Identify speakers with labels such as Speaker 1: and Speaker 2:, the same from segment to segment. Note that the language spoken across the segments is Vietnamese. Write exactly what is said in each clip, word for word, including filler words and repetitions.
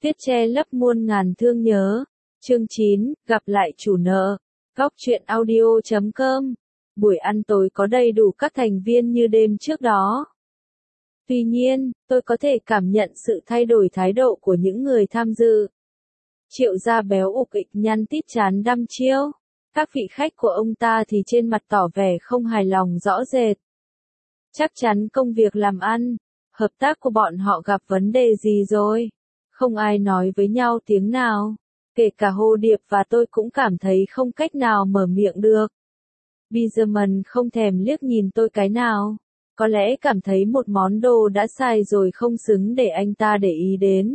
Speaker 1: Viết che lấp muôn ngàn thương nhớ. Chương chín, gặp lại chủ nợ. Góc truyện audio chấm com. Buổi ăn tối có đầy đủ các thành viên như đêm trước đó. Tuy nhiên, tôi có thể cảm nhận sự thay đổi thái độ của những người tham dự. Triệu gia béo ục ịch nhăn tít chán đăm chiêu. Các vị khách của ông ta thì trên mặt tỏ vẻ không hài lòng rõ rệt. Chắc chắn công việc làm ăn, hợp tác của bọn họ gặp vấn đề gì rồi. Không ai nói với nhau tiếng nào. Kể cả Hồ Điệp và tôi cũng cảm thấy không cách nào mở miệng được. Biserman không thèm liếc nhìn tôi cái nào. Có lẽ cảm thấy một món đồ đã sai rồi không xứng để anh ta để ý đến.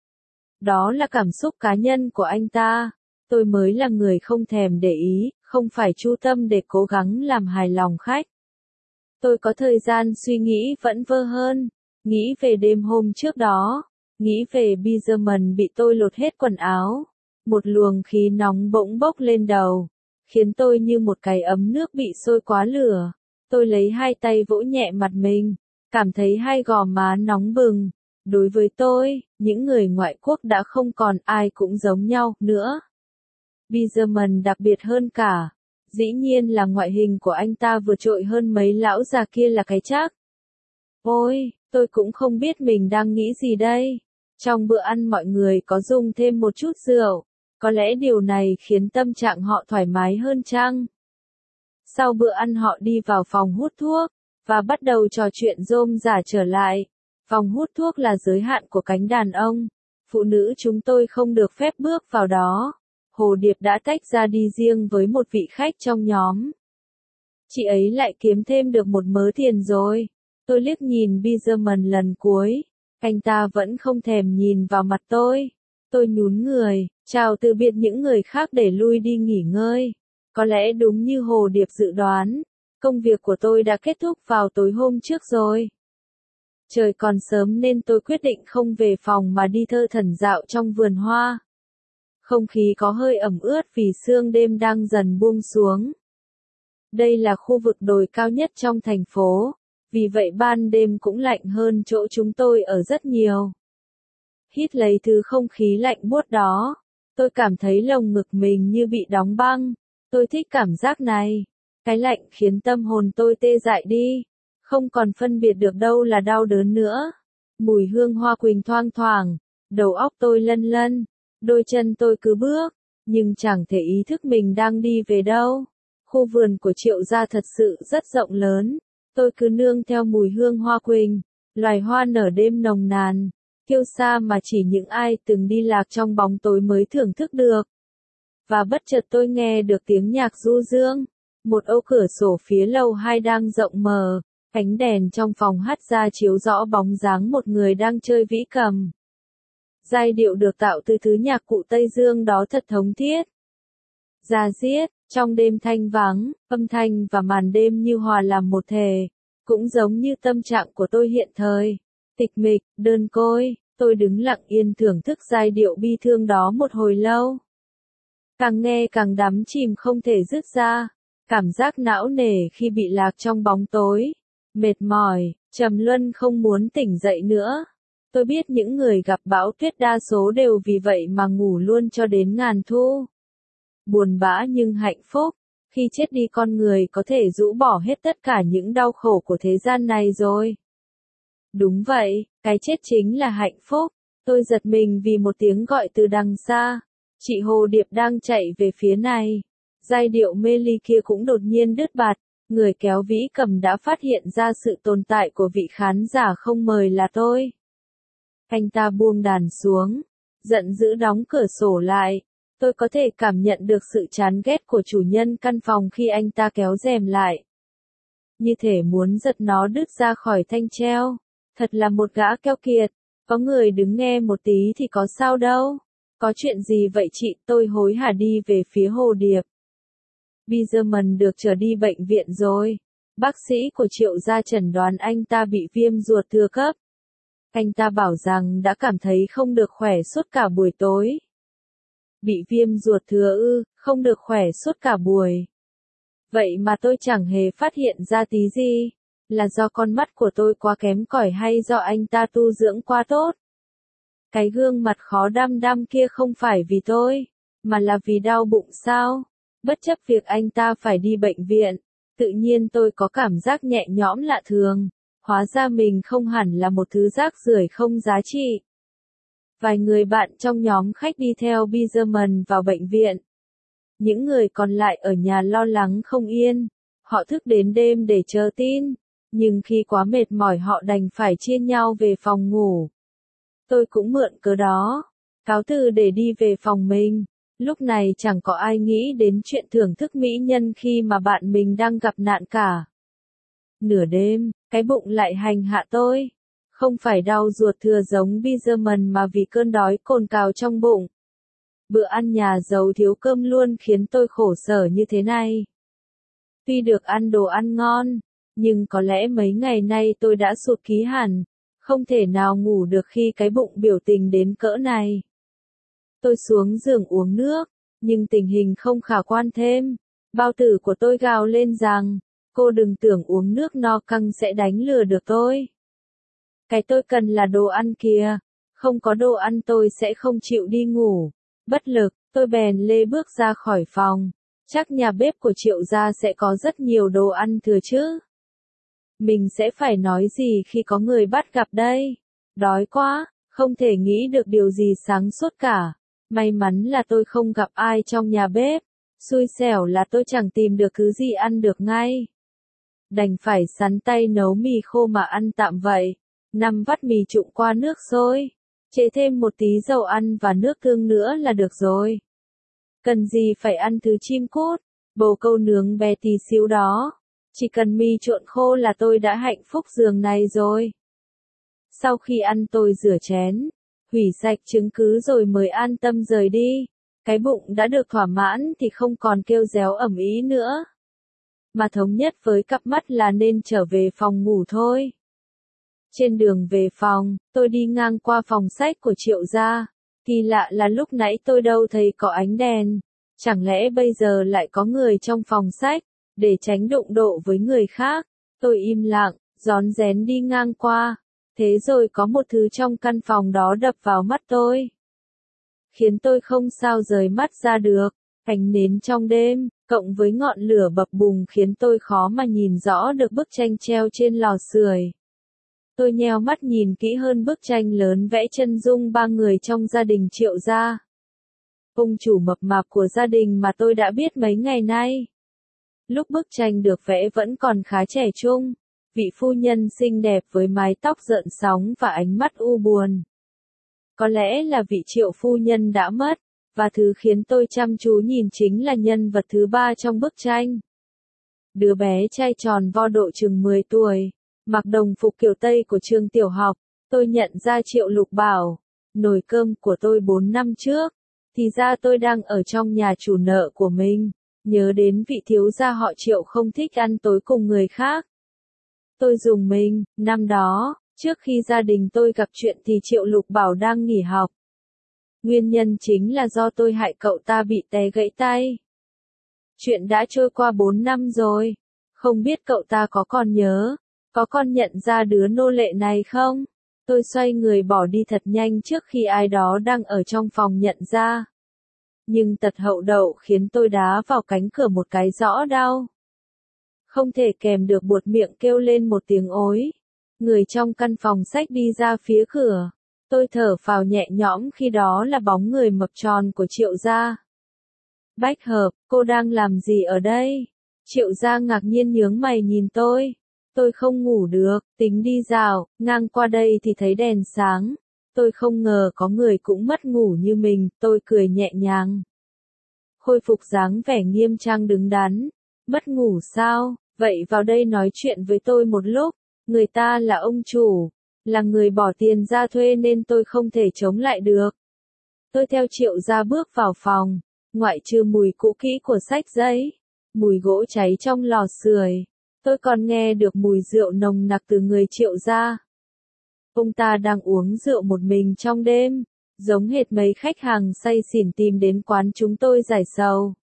Speaker 1: Đó là cảm xúc cá nhân của anh ta. Tôi mới là người không thèm để ý, không phải chu tâm để cố gắng làm hài lòng khách. Tôi có thời gian suy nghĩ vẫn vơ hơn. Nghĩ về đêm hôm trước đó. Nghĩ về Biserman bị tôi lột hết quần áo. Một luồng khí nóng bỗng bốc lên đầu. Khiến tôi như một cái ấm nước bị sôi quá lửa. Tôi lấy hai tay vỗ nhẹ mặt mình. Cảm thấy hai gò má nóng bừng. Đối với tôi, những người ngoại quốc đã không còn ai cũng giống nhau nữa. Biserman đặc biệt hơn cả. Dĩ nhiên là ngoại hình của anh ta vượt trội hơn mấy lão già kia là cái chắc. Ôi, tôi cũng không biết mình đang nghĩ gì đây. Trong bữa ăn mọi người có dùng thêm một chút rượu. Có lẽ điều này khiến tâm trạng họ thoải mái hơn chăng? Sau bữa ăn họ đi vào phòng hút thuốc, và bắt đầu trò chuyện rôm rả trở lại. Phòng hút thuốc là giới hạn của cánh đàn ông. Phụ nữ chúng tôi không được phép bước vào đó. Hồ Điệp đã tách ra đi riêng với một vị khách trong nhóm. Chị ấy lại kiếm thêm được một mớ tiền rồi. Tôi liếc nhìn Biserman lần cuối. Anh ta vẫn không thèm nhìn vào mặt tôi. Tôi nhún người, chào từ biệt những người khác để lui đi nghỉ ngơi. Có lẽ đúng như Hồ Điệp dự đoán, công việc của tôi đã kết thúc vào tối hôm trước rồi. Trời còn sớm nên tôi quyết định không về phòng mà đi thơ thẩn dạo trong vườn hoa. Không khí có hơi ẩm ướt vì sương đêm đang dần buông xuống. Đây là khu vực đồi cao nhất trong thành phố, vì vậy ban đêm cũng lạnh hơn chỗ chúng tôi ở rất nhiều. Hít lấy thứ không khí lạnh buốt đó, tôi cảm thấy lồng ngực mình như bị đóng băng. Tôi thích cảm giác này. Cái lạnh khiến tâm hồn tôi tê dại đi. Không còn phân biệt được đâu là đau đớn nữa. Mùi hương hoa quỳnh thoang thoảng. Đầu óc tôi lân lân. Đôi chân tôi cứ bước. Nhưng chẳng thể ý thức mình đang đi về đâu. Khu vườn của Triệu gia thật sự rất rộng lớn. Tôi cứ nương theo mùi hương hoa quỳnh. Loài hoa nở đêm nồng nàn. Kiêu sa mà chỉ những ai từng đi lạc trong bóng tối mới thưởng thức được. Và bất chợt tôi nghe được tiếng nhạc du dương. Một ô cửa sổ phía lầu hai đang rộng mở. Ánh đèn trong phòng hắt ra chiếu rõ bóng dáng một người đang chơi vĩ cầm. Giai điệu được tạo từ thứ nhạc cụ Tây Dương đó thật thống thiết. Da diết, trong đêm thanh vắng, âm thanh và màn đêm như hòa làm một thể. Cũng giống như tâm trạng của tôi hiện thời. Tịch mịch, đơn côi, tôi đứng lặng yên thưởng thức giai điệu bi thương đó một hồi lâu. Càng nghe càng đắm chìm không thể dứt ra. Cảm giác não nề khi bị lạc trong bóng tối. Mệt mỏi, trầm luân không muốn tỉnh dậy nữa. Tôi biết những người gặp bão tuyết đa số đều vì vậy mà ngủ luôn cho đến ngàn thu. Buồn bã nhưng hạnh phúc. Khi chết đi con người có thể rũ bỏ hết tất cả những đau khổ của thế gian này rồi. Đúng vậy, cái chết chính là hạnh phúc. Tôi giật mình vì một tiếng gọi từ đằng xa. Chị Hồ Điệp đang chạy về phía này. Giai điệu mê ly kia cũng đột nhiên đứt bạt. Người kéo vĩ cầm đã phát hiện ra sự tồn tại của vị khán giả không mời là tôi. Anh ta buông đàn xuống. Giận dữ đóng cửa sổ lại. Tôi có thể cảm nhận được sự chán ghét của chủ nhân căn phòng khi anh ta kéo rèm lại. Như thể muốn giật nó đứt ra khỏi thanh treo. Thật là một gã keo kiệt. Có người đứng nghe một tí thì có sao đâu. Có chuyện gì vậy chị? Tôi hối hả đi về phía Hồ Điệp. Biserman được trở đi bệnh viện rồi. Bác sĩ của Triệu gia chẩn đoán anh ta bị viêm ruột thừa cấp. Anh ta bảo rằng đã cảm thấy không được khỏe suốt cả buổi tối. Bị viêm ruột thừa ư, không được khỏe suốt cả buổi. Vậy mà tôi chẳng hề phát hiện ra tí gì. Là do con mắt của tôi quá kém cỏi hay do anh ta tu dưỡng quá tốt? Cái gương mặt khó đăm đăm kia không phải vì tôi, mà là vì đau bụng sao? Bất chấp việc anh ta phải đi bệnh viện, tự nhiên tôi có cảm giác nhẹ nhõm lạ thường, hóa ra mình không hẳn là một thứ rác rưởi không giá trị. Vài người bạn trong nhóm khách đi theo Biserman vào bệnh viện. Những người còn lại ở nhà lo lắng không yên, họ thức đến đêm để chờ tin, nhưng khi quá mệt mỏi họ đành phải chia nhau về phòng ngủ. Tôi cũng mượn cớ đó, cáo từ để đi về phòng mình. Lúc này chẳng có ai nghĩ đến chuyện thưởng thức mỹ nhân khi mà bạn mình đang gặp nạn cả. Nửa đêm, cái bụng lại hành hạ tôi. Không phải đau ruột thừa giống Biserman mà vì cơn đói cồn cào trong bụng. Bữa ăn nhà giàu thiếu cơm luôn khiến tôi khổ sở như thế này. Tuy được ăn đồ ăn ngon, nhưng có lẽ mấy ngày nay tôi đã sụt ký hẳn, không thể nào ngủ được khi cái bụng biểu tình đến cỡ này. Tôi xuống giường uống nước, nhưng tình hình không khả quan thêm. Bao tử của tôi gào lên rằng, cô đừng tưởng uống nước no căng sẽ đánh lừa được tôi. Cái tôi cần là đồ ăn kìa, không có đồ ăn tôi sẽ không chịu đi ngủ. Bất lực, tôi bèn lê bước ra khỏi phòng, chắc nhà bếp của Triệu gia sẽ có rất nhiều đồ ăn thừa chứ. Mình sẽ phải nói gì khi có người bắt gặp đây? Đói quá, không thể nghĩ được điều gì sáng suốt cả. May mắn là tôi không gặp ai trong nhà bếp, xui xẻo là tôi chẳng tìm được thứ gì ăn được ngay. Đành phải sắn tay nấu mì khô mà ăn tạm vậy. Năm vắt mì trụng qua nước sôi, chế thêm một tí dầu ăn và nước tương nữa là được rồi. Cần gì phải ăn thứ chim cút, bồ câu nướng bé tí xíu đó. Chỉ cần mì trộn khô là tôi đã hạnh phúc giường này rồi. Sau khi ăn tôi rửa chén, hủy sạch chứng cứ rồi mới an tâm rời đi. Cái bụng đã được thỏa mãn thì không còn kêu réo ầm ĩ nữa. Mà thống nhất với cặp mắt là nên trở về phòng ngủ thôi. Trên đường về phòng, tôi đi ngang qua phòng sách của Triệu gia. Kỳ lạ là lúc nãy tôi đâu thấy có ánh đèn. Chẳng lẽ bây giờ lại có người trong phòng sách, để tránh đụng độ với người khác. Tôi im lặng, rón rén đi ngang qua. Thế rồi có một thứ trong căn phòng đó đập vào mắt tôi, khiến tôi không sao rời mắt ra được. Ánh nến trong đêm, cộng với ngọn lửa bập bùng khiến tôi khó mà nhìn rõ được bức tranh treo trên lò sưởi. Tôi nheo mắt nhìn kỹ hơn bức tranh lớn vẽ chân dung ba người trong gia đình Triệu gia. Ông chủ mập mạp của gia đình mà tôi đã biết mấy ngày nay. Lúc bức tranh được vẽ vẫn còn khá trẻ trung, vị phu nhân xinh đẹp với mái tóc rợn sóng và ánh mắt u buồn. Có lẽ là vị Triệu phu nhân đã mất, và thứ khiến tôi chăm chú nhìn chính là nhân vật thứ ba trong bức tranh. Đứa bé trai tròn vo độ chừng mười tuổi, mặc đồng phục kiểu Tây của trường tiểu học. Tôi nhận ra Triệu Lục Bảo, nồi cơm của tôi bốn năm trước. Thì ra tôi đang ở trong nhà chủ nợ của mình, nhớ đến vị thiếu gia họ Triệu không thích ăn tối cùng người khác. Tôi dùng mình, năm đó, trước khi gia đình tôi gặp chuyện thì Triệu Lục Bảo đang nghỉ học. Nguyên nhân chính là do tôi hại cậu ta bị té gãy tay. Chuyện đã trôi qua bốn năm rồi, không biết cậu ta có còn nhớ, có còn nhận ra đứa nô lệ này không? Tôi xoay người bỏ đi thật nhanh trước khi ai đó đang ở trong phòng nhận ra. Nhưng tật hậu đậu khiến tôi đá vào cánh cửa một cái rõ đau. Không thể kèm được buột miệng kêu lên một tiếng ối. Người trong căn phòng sách đi ra phía cửa. Tôi thở phào nhẹ nhõm khi đó là bóng người mập tròn của Triệu gia. Bách Hợp, cô đang làm gì ở đây? Triệu gia ngạc nhiên nhướng mày nhìn tôi. Tôi không ngủ được, tính đi dạo, ngang qua đây thì thấy đèn sáng. Tôi không ngờ có người cũng mất ngủ như mình, tôi cười nhẹ nhàng. Khôi phục dáng vẻ nghiêm trang đứng đắn. Mất ngủ sao? Vậy vào đây nói chuyện với tôi một lúc. Người ta là ông chủ, là người bỏ tiền ra thuê nên tôi không thể chống lại được. Tôi theo Triệu gia bước vào phòng, ngoại trừ mùi cũ kỹ của sách giấy, mùi gỗ cháy trong lò sưởi, tôi còn nghe được mùi rượu nồng nặc từ người Triệu gia. Ông ta đang uống rượu một mình trong đêm, giống hệt mấy khách hàng say xỉn tìm đến quán chúng tôi giải sầu.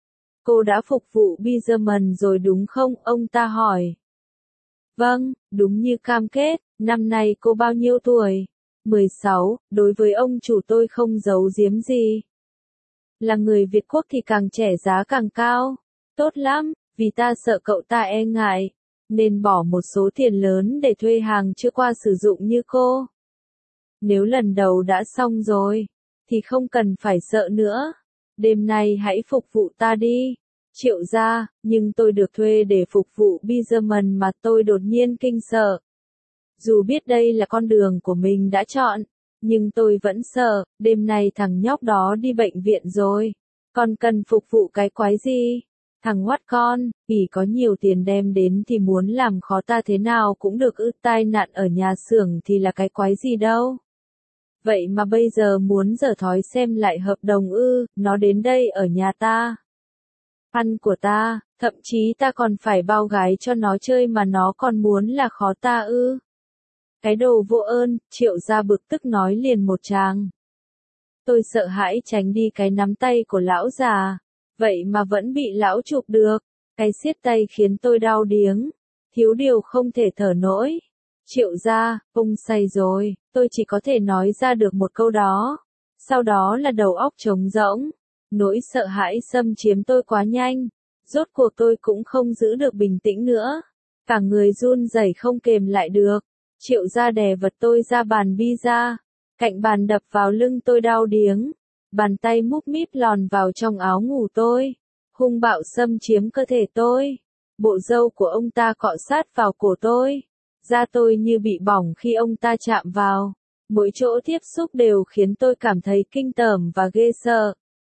Speaker 1: Cô đã phục vụ Biserman rồi đúng không? Ông ta hỏi. Vâng, đúng như cam kết. Năm nay cô bao nhiêu tuổi? mười sáu. Đối với ông chủ tôi không giấu giếm gì. Là người Việt Quốc thì càng trẻ giá càng cao. Tốt lắm, vì ta sợ cậu ta e ngại, nên bỏ một số tiền lớn để thuê hàng chưa qua sử dụng như cô. Nếu lần đầu đã xong rồi, thì không cần phải sợ nữa. Đêm nay hãy phục vụ ta đi. Triệu gia, nhưng tôi được thuê để phục vụ Bizerman mà tôi đột nhiên kinh sợ. Dù biết đây là con đường của mình đã chọn, nhưng tôi vẫn sợ, đêm nay thằng nhóc đó đi bệnh viện rồi. Còn cần phục vụ cái quái gì? Thằng ngoắt con, ỉ có nhiều tiền đem đến thì muốn làm khó ta thế nào cũng được ư, tai nạn ở nhà xưởng thì là cái quái gì đâu. Vậy mà bây giờ muốn giở thói xem lại hợp đồng ư, nó đến đây ở nhà ta. Ăn của ta, thậm chí ta còn phải bao gái cho nó chơi mà nó còn muốn là khó ta ư. Cái đồ vô ơn, Triệu gia bực tức nói liền một tràng. Tôi sợ hãi tránh đi cái nắm tay của lão già, vậy mà vẫn bị lão chụp được. Cái siết tay khiến tôi đau điếng, thiếu điều không thể thở nổi. Triệu gia, ông say rồi, tôi chỉ có thể nói ra được một câu đó. Sau đó là đầu óc trống rỗng. Nỗi sợ hãi xâm chiếm tôi quá nhanh. Rốt cuộc tôi cũng không giữ được bình tĩnh nữa. Cả người run rẩy không kềm lại được. Triệu gia đè vật tôi ra bàn pizza. Cạnh bàn đập vào lưng tôi đau điếng. Bàn tay múc míp lòn vào trong áo ngủ tôi. Hung bạo xâm chiếm cơ thể tôi. Bộ râu của ông ta cọ sát vào cổ tôi. Da tôi như bị bỏng khi ông ta chạm vào. Mỗi chỗ tiếp xúc đều khiến tôi cảm thấy kinh tởm và ghê sợ.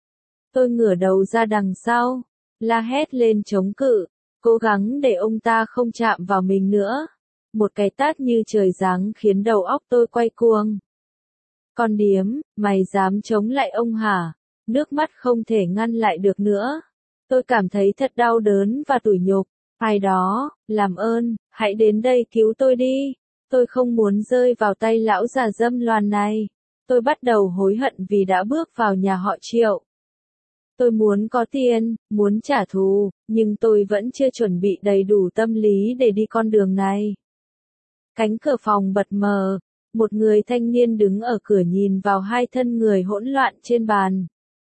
Speaker 1: Tôi ngửa đầu ra đằng sau, la hét lên chống cự, cố gắng để ông ta không chạm vào mình nữa. Một cái tát như trời giáng khiến đầu óc tôi quay cuồng. Con điếm, mày dám chống lại ông hả? Nước mắt không thể ngăn lại được nữa. Tôi cảm thấy thật đau đớn và tủi nhục. Ai đó, làm ơn, hãy đến đây cứu tôi đi. Tôi không muốn rơi vào tay lão già dâm loàn này. Tôi bắt đầu hối hận vì đã bước vào nhà họ Triệu. Tôi muốn có tiền, muốn trả thù, nhưng tôi vẫn chưa chuẩn bị đầy đủ tâm lý để đi con đường này. Cánh cửa phòng bật mở, một người thanh niên đứng ở cửa nhìn vào hai thân người hỗn loạn trên bàn.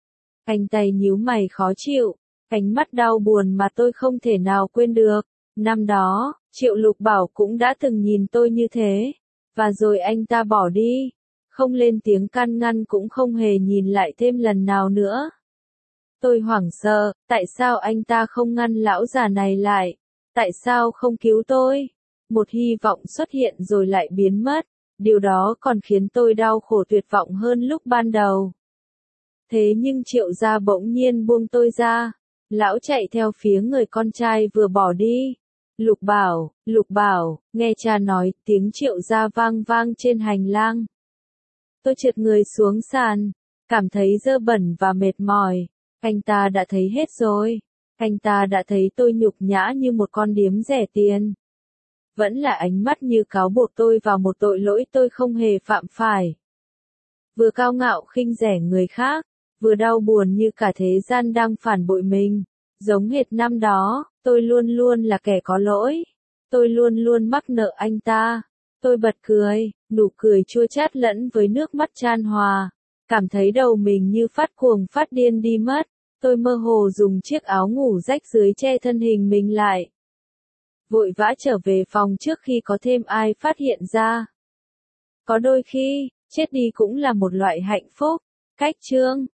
Speaker 1: Anh tay nhíu mày khó chịu, ánh mắt đau buồn mà tôi không thể nào quên được. Năm đó, Triệu Lục Bảo cũng đã từng nhìn tôi như thế, và rồi anh ta bỏ đi, không lên tiếng can ngăn cũng không hề nhìn lại thêm lần nào nữa. Tôi hoảng sợ, tại sao anh ta không ngăn lão già này lại? Tại sao không cứu tôi? Một hy vọng xuất hiện rồi lại biến mất, điều đó còn khiến tôi đau khổ tuyệt vọng hơn lúc ban đầu. Thế nhưng Triệu gia bỗng nhiên buông tôi ra, lão chạy theo phía người con trai vừa bỏ đi. Lục Bảo, Lục Bảo, nghe cha nói, tiếng Triệu gia vang vang trên hành lang. Tôi trượt người xuống sàn, cảm thấy dơ bẩn và mệt mỏi. Anh ta đã thấy hết rồi. Anh ta đã thấy tôi nhục nhã như một con điếm rẻ tiền. Vẫn là ánh mắt như cáo buộc tôi vào một tội lỗi tôi không hề phạm phải. Vừa cao ngạo khinh rẻ người khác, vừa đau buồn như cả thế gian đang phản bội mình. Giống hệt năm đó, tôi luôn luôn là kẻ có lỗi. Tôi luôn luôn mắc nợ anh ta. Tôi bật cười, nụ cười chua chát lẫn với nước mắt chan hòa. Cảm thấy đầu mình như phát cuồng phát điên đi mất. Tôi mơ hồ dùng chiếc áo ngủ rách dưới che thân hình mình lại. Vội vã trở về phòng trước khi có thêm ai phát hiện ra. Có đôi khi, chết đi cũng là một loại hạnh phúc. Cách chương